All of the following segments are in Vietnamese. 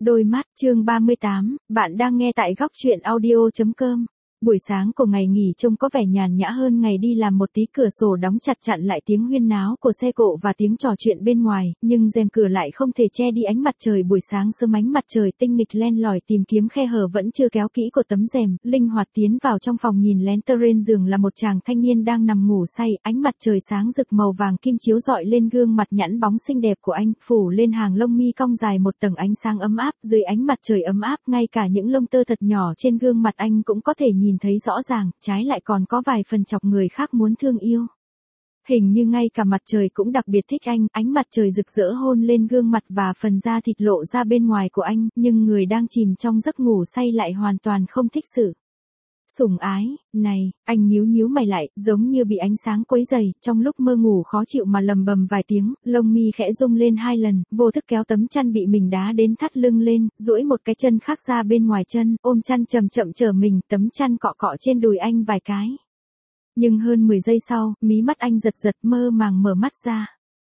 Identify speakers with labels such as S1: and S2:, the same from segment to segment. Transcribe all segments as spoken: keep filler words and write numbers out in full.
S1: Đôi mắt, chương ba mươi tám, bạn đang nghe tại góc truyện audio chấm com. Buổi sáng của ngày nghỉ trông có vẻ nhàn nhã hơn ngày đi làm một tí, cửa sổ đóng chặt chặn lại tiếng huyên náo của xe cộ và tiếng trò chuyện bên ngoài, nhưng rèm cửa lại không thể che đi ánh mặt trời buổi sáng sớm. Ánh mặt trời tinh nghịch len lỏi tìm kiếm khe hở vẫn chưa kéo kỹ của tấm rèm, linh hoạt tiến vào trong phòng. Nhìn lén trên giường là một chàng thanh niên đang nằm ngủ say, ánh mặt trời sáng rực màu vàng kim chiếu rọi lên gương mặt nhẵn bóng xinh đẹp của anh, phủ lên hàng lông mi cong dài một tầng ánh sáng ấm áp. Dưới ánh mặt trời ấm áp, ngay cả những lông tơ thật nhỏ trên gương mặt anh cũng có thể nhìn thấy rõ ràng, trái lại còn có vài phần chọc người khác muốn thương yêu. Hình như ngay cả mặt trời cũng đặc biệt thích anh, ánh mặt trời rực rỡ hôn lên gương mặt và phần da thịt lộ ra bên ngoài của anh, nhưng người đang chìm trong giấc ngủ say lại hoàn toàn không thích sự sủng ái này. Anh nhíu nhíu mày lại, giống như bị ánh sáng quấy rầy, trong lúc mơ ngủ khó chịu mà lầm bầm vài tiếng, lông mi khẽ rung lên hai lần, vô thức kéo tấm chăn bị mình đá đến thắt lưng lên, duỗi một cái chân khác ra bên ngoài chân, ôm chăn chậm chậm trở mình, tấm chăn cọ cọ trên đùi anh vài cái. Nhưng hơn mười giây sau, mí mắt anh giật giật, mơ màng mở mắt ra.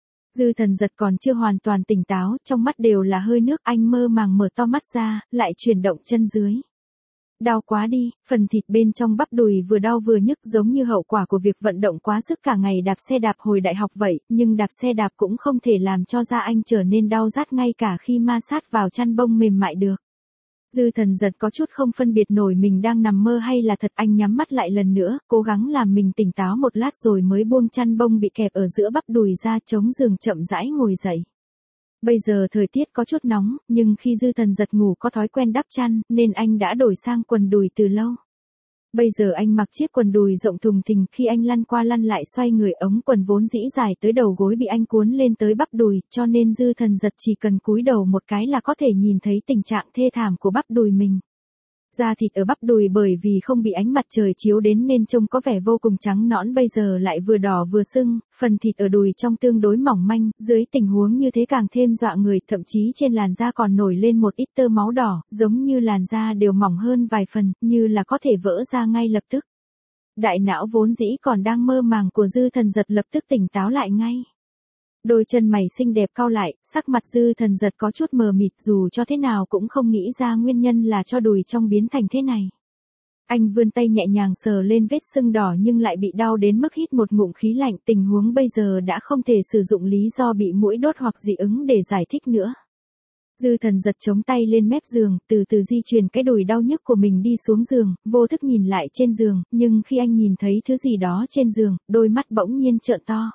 S1: Dư Thần Giật còn chưa hoàn toàn tỉnh táo, trong mắt đều là hơi nước. Anh mơ màng mở to mắt ra, lại chuyển động chân dưới. Đau quá đi, phần thịt bên trong bắp đùi vừa đau vừa nhức, giống như hậu quả của việc vận động quá sức cả ngày đạp xe đạp hồi đại học vậy, nhưng đạp xe đạp cũng không thể làm cho da anh trở nên đau rát ngay cả khi ma sát vào chăn bông mềm mại được. Dư Thần Giật có chút không phân biệt nổi mình đang nằm mơ hay là thật. Anh nhắm mắt lại lần nữa, cố gắng làm mình tỉnh táo một lát rồi mới buông chăn bông bị kẹp ở giữa bắp đùi ra, chống giường chậm rãi ngồi dậy. Bây giờ thời tiết có chút nóng, nhưng khi Dư Thần Giật ngủ có thói quen đắp chăn, nên anh đã đổi sang quần đùi từ lâu. Bây giờ anh mặc chiếc quần đùi rộng thùng thình, khi anh lăn qua lăn lại xoay người, ống quần vốn dĩ dài tới đầu gối bị anh cuốn lên tới bắp đùi, cho nên Dư Thần Giật chỉ cần cúi đầu một cái là có thể nhìn thấy tình trạng thê thảm của bắp đùi mình. Da thịt ở bắp đùi bởi vì không bị ánh mặt trời chiếu đến nên trông có vẻ vô cùng trắng nõn, bây giờ lại vừa đỏ vừa sưng, phần thịt ở đùi trong tương đối mỏng manh, dưới tình huống như thế càng thêm dọa người, thậm chí trên làn da còn nổi lên một ít tơ máu đỏ, giống như làn da đều mỏng hơn vài phần, như là có thể vỡ ra ngay lập tức. Đại não vốn dĩ còn đang mơ màng của Dư Thần Giật lập tức tỉnh táo lại ngay. Đôi chân mày xinh đẹp cau lại, sắc mặt Dư Thần Giật có chút mờ mịt, dù cho thế nào cũng không nghĩ ra nguyên nhân là cho đùi trong biến thành thế này. Anh vươn tay nhẹ nhàng sờ lên vết sưng đỏ nhưng lại bị đau đến mức hít một ngụm khí lạnh, tình huống bây giờ đã không thể sử dụng lý do bị muỗi đốt hoặc dị ứng để giải thích nữa. Dư Thần Giật chống tay lên mép giường, từ từ di chuyển cái đùi đau nhức của mình đi xuống giường, vô thức nhìn lại trên giường, nhưng khi anh nhìn thấy thứ gì đó trên giường, đôi mắt bỗng nhiên trợn to.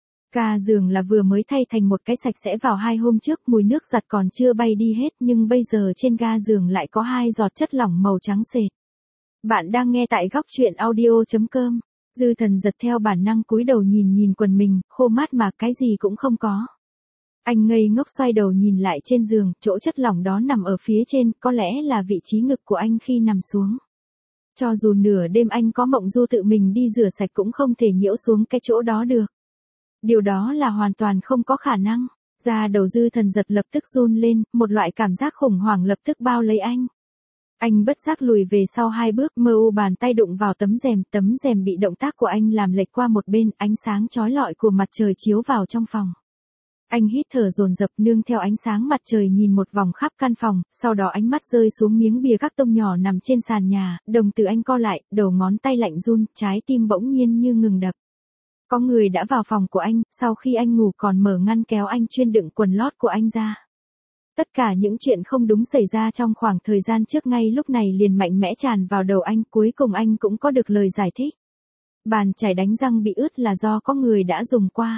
S1: Ga giường là vừa mới thay thành một cái sạch sẽ vào hai hôm trước, mùi nước giặt còn chưa bay đi hết, nhưng bây giờ trên ga giường lại có hai giọt chất lỏng màu trắng sệt. Bạn đang nghe tại góc truyện audio chấm com. Dư Thần Giật theo bản năng cúi đầu nhìn nhìn quần mình, khô mát mà cái gì cũng không có. Anh ngây ngốc xoay đầu nhìn lại trên giường, chỗ chất lỏng đó nằm ở phía trên, có lẽ là vị trí ngực của anh khi nằm xuống. Cho dù nửa đêm anh có mộng du tự mình đi rửa sạch cũng không thể nhiễu xuống cái chỗ đó được. Điều đó là hoàn toàn không có khả năng. Da đầu Dư Thần Giật lập tức run lên, một loại cảm giác khủng hoảng lập tức bao lấy anh. Anh bất giác lùi về sau hai bước, mơ u bàn tay đụng vào tấm rèm, tấm rèm bị động tác của anh làm lệch qua một bên, ánh sáng chói lọi của mặt trời chiếu vào trong phòng. Anh hít thở dồn dập, nương theo ánh sáng mặt trời nhìn một vòng khắp căn phòng, sau đó ánh mắt rơi xuống miếng bìa các tông nhỏ nằm trên sàn nhà, đồng tử anh co lại, đầu ngón tay lạnh run, trái tim bỗng nhiên như ngừng đập. Có người đã vào phòng của anh, sau khi anh ngủ còn mở ngăn kéo anh chuyên đựng quần lót của anh ra. Tất cả những chuyện không đúng xảy ra trong khoảng thời gian trước ngay lúc này liền mạnh mẽ tràn vào đầu anh, cuối cùng anh cũng có được lời giải thích. Bàn chải đánh răng bị ướt là do có người đã dùng qua.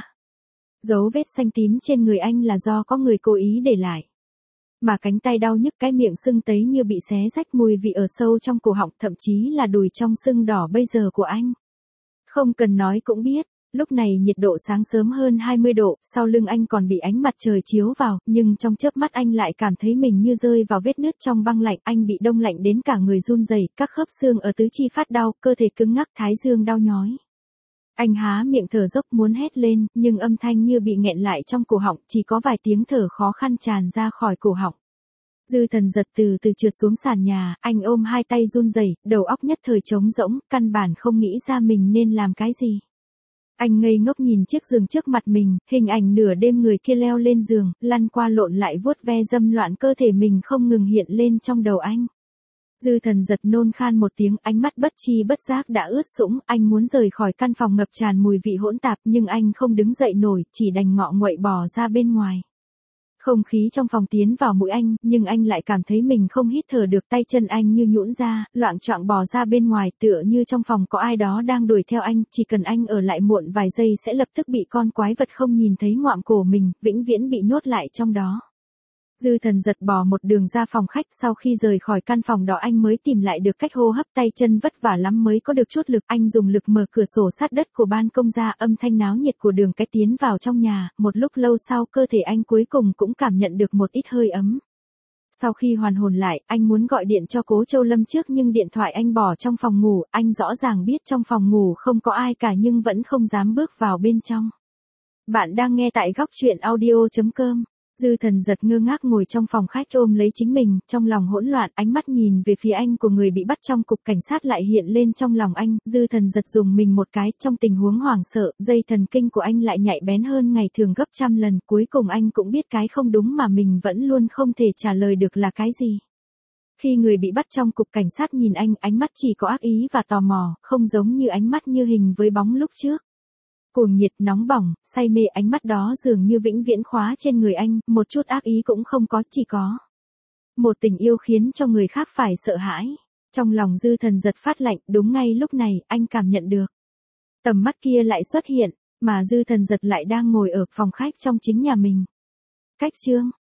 S1: Dấu vết xanh tím trên người anh là do có người cố ý để lại. Mà cánh tay đau nhức, cái miệng sưng tấy như bị xé rách, mùi vị ở sâu trong cổ họng, thậm chí là đùi trong sưng đỏ bây giờ của anh. Không cần nói cũng biết. Lúc này nhiệt độ sáng sớm hơn hai mươi độ, sau lưng anh còn bị ánh mặt trời chiếu vào, nhưng trong chớp mắt anh lại cảm thấy mình như rơi vào vết nứt trong băng lạnh, anh bị đông lạnh đến cả người run rẩy, các khớp xương ở tứ chi phát đau, cơ thể cứng ngắc, thái dương đau nhói. Anh há miệng thở dốc muốn hét lên, nhưng âm thanh như bị nghẹn lại trong cổ họng, chỉ có vài tiếng thở khó khăn tràn ra khỏi cổ họng. Dư Thần Giật từ từ trượt xuống sàn nhà, anh ôm hai tay run rẩy, đầu óc nhất thời trống rỗng, căn bản không nghĩ ra mình nên làm cái gì. Anh ngây ngốc nhìn chiếc giường trước mặt mình, hình ảnh nửa đêm người kia leo lên giường, lăn qua lộn lại vuốt ve dâm loạn cơ thể mình không ngừng hiện lên trong đầu anh. Dư Thần giật nôn khan một tiếng, ánh mắt bất chi bất giác đã ướt sũng, anh muốn rời khỏi căn phòng ngập tràn mùi vị hỗn tạp nhưng anh không đứng dậy nổi, chỉ đành ngọ nguậy bò ra bên ngoài. Không khí trong phòng tiến vào mũi anh, nhưng anh lại cảm thấy mình không hít thở được, tay chân anh như nhũn ra, loạng choạng bò ra bên ngoài, tựa như trong phòng có ai đó đang đuổi theo anh, chỉ cần anh ở lại muộn vài giây sẽ lập tức bị con quái vật không nhìn thấy ngoạm cổ mình, vĩnh viễn bị nhốt lại trong đó. Dư Thần giật bò một đường ra phòng khách, sau khi rời khỏi căn phòng đó anh mới tìm lại được cách hô hấp, tay chân vất vả lắm mới có được chút lực, anh dùng lực mở cửa sổ sát đất của ban công ra, âm thanh náo nhiệt của đường cái tiến vào trong nhà, một lúc lâu sau cơ thể anh cuối cùng cũng cảm nhận được một ít hơi ấm. Sau khi hoàn hồn lại, anh muốn gọi điện cho Cố Châu Lâm trước nhưng điện thoại anh bỏ trong phòng ngủ, anh rõ ràng biết trong phòng ngủ không có ai cả nhưng vẫn không dám bước vào bên trong. Bạn đang nghe tại góc truyện audio chấm com. Dư Thần giật ngơ ngác ngồi trong phòng khách ôm lấy chính mình, trong lòng hỗn loạn, ánh mắt nhìn về phía anh của người bị bắt trong cục cảnh sát lại hiện lên trong lòng anh, Dư Thần giật dùng mình một cái, trong tình huống hoảng sợ, dây thần kinh của anh lại nhạy bén hơn ngày thường gấp trăm lần, cuối cùng anh cũng biết cái không đúng mà mình vẫn luôn không thể trả lời được là cái gì. Khi người bị bắt trong cục cảnh sát nhìn anh, ánh mắt chỉ có ác ý và tò mò, không giống như ánh mắt như hình với bóng lúc trước. Cuồng nhiệt, nóng bỏng, say mê, ánh mắt đó dường như vĩnh viễn khóa trên người anh, một chút ác ý cũng không có, chỉ có một tình yêu khiến cho người khác phải sợ hãi. Trong lòng Dư Thần giật phát lạnh, đúng ngay lúc này, anh cảm nhận được. Tầm mắt kia lại xuất hiện, mà Dư Thần giật lại đang ngồi ở phòng khách trong chính nhà mình. Cách chương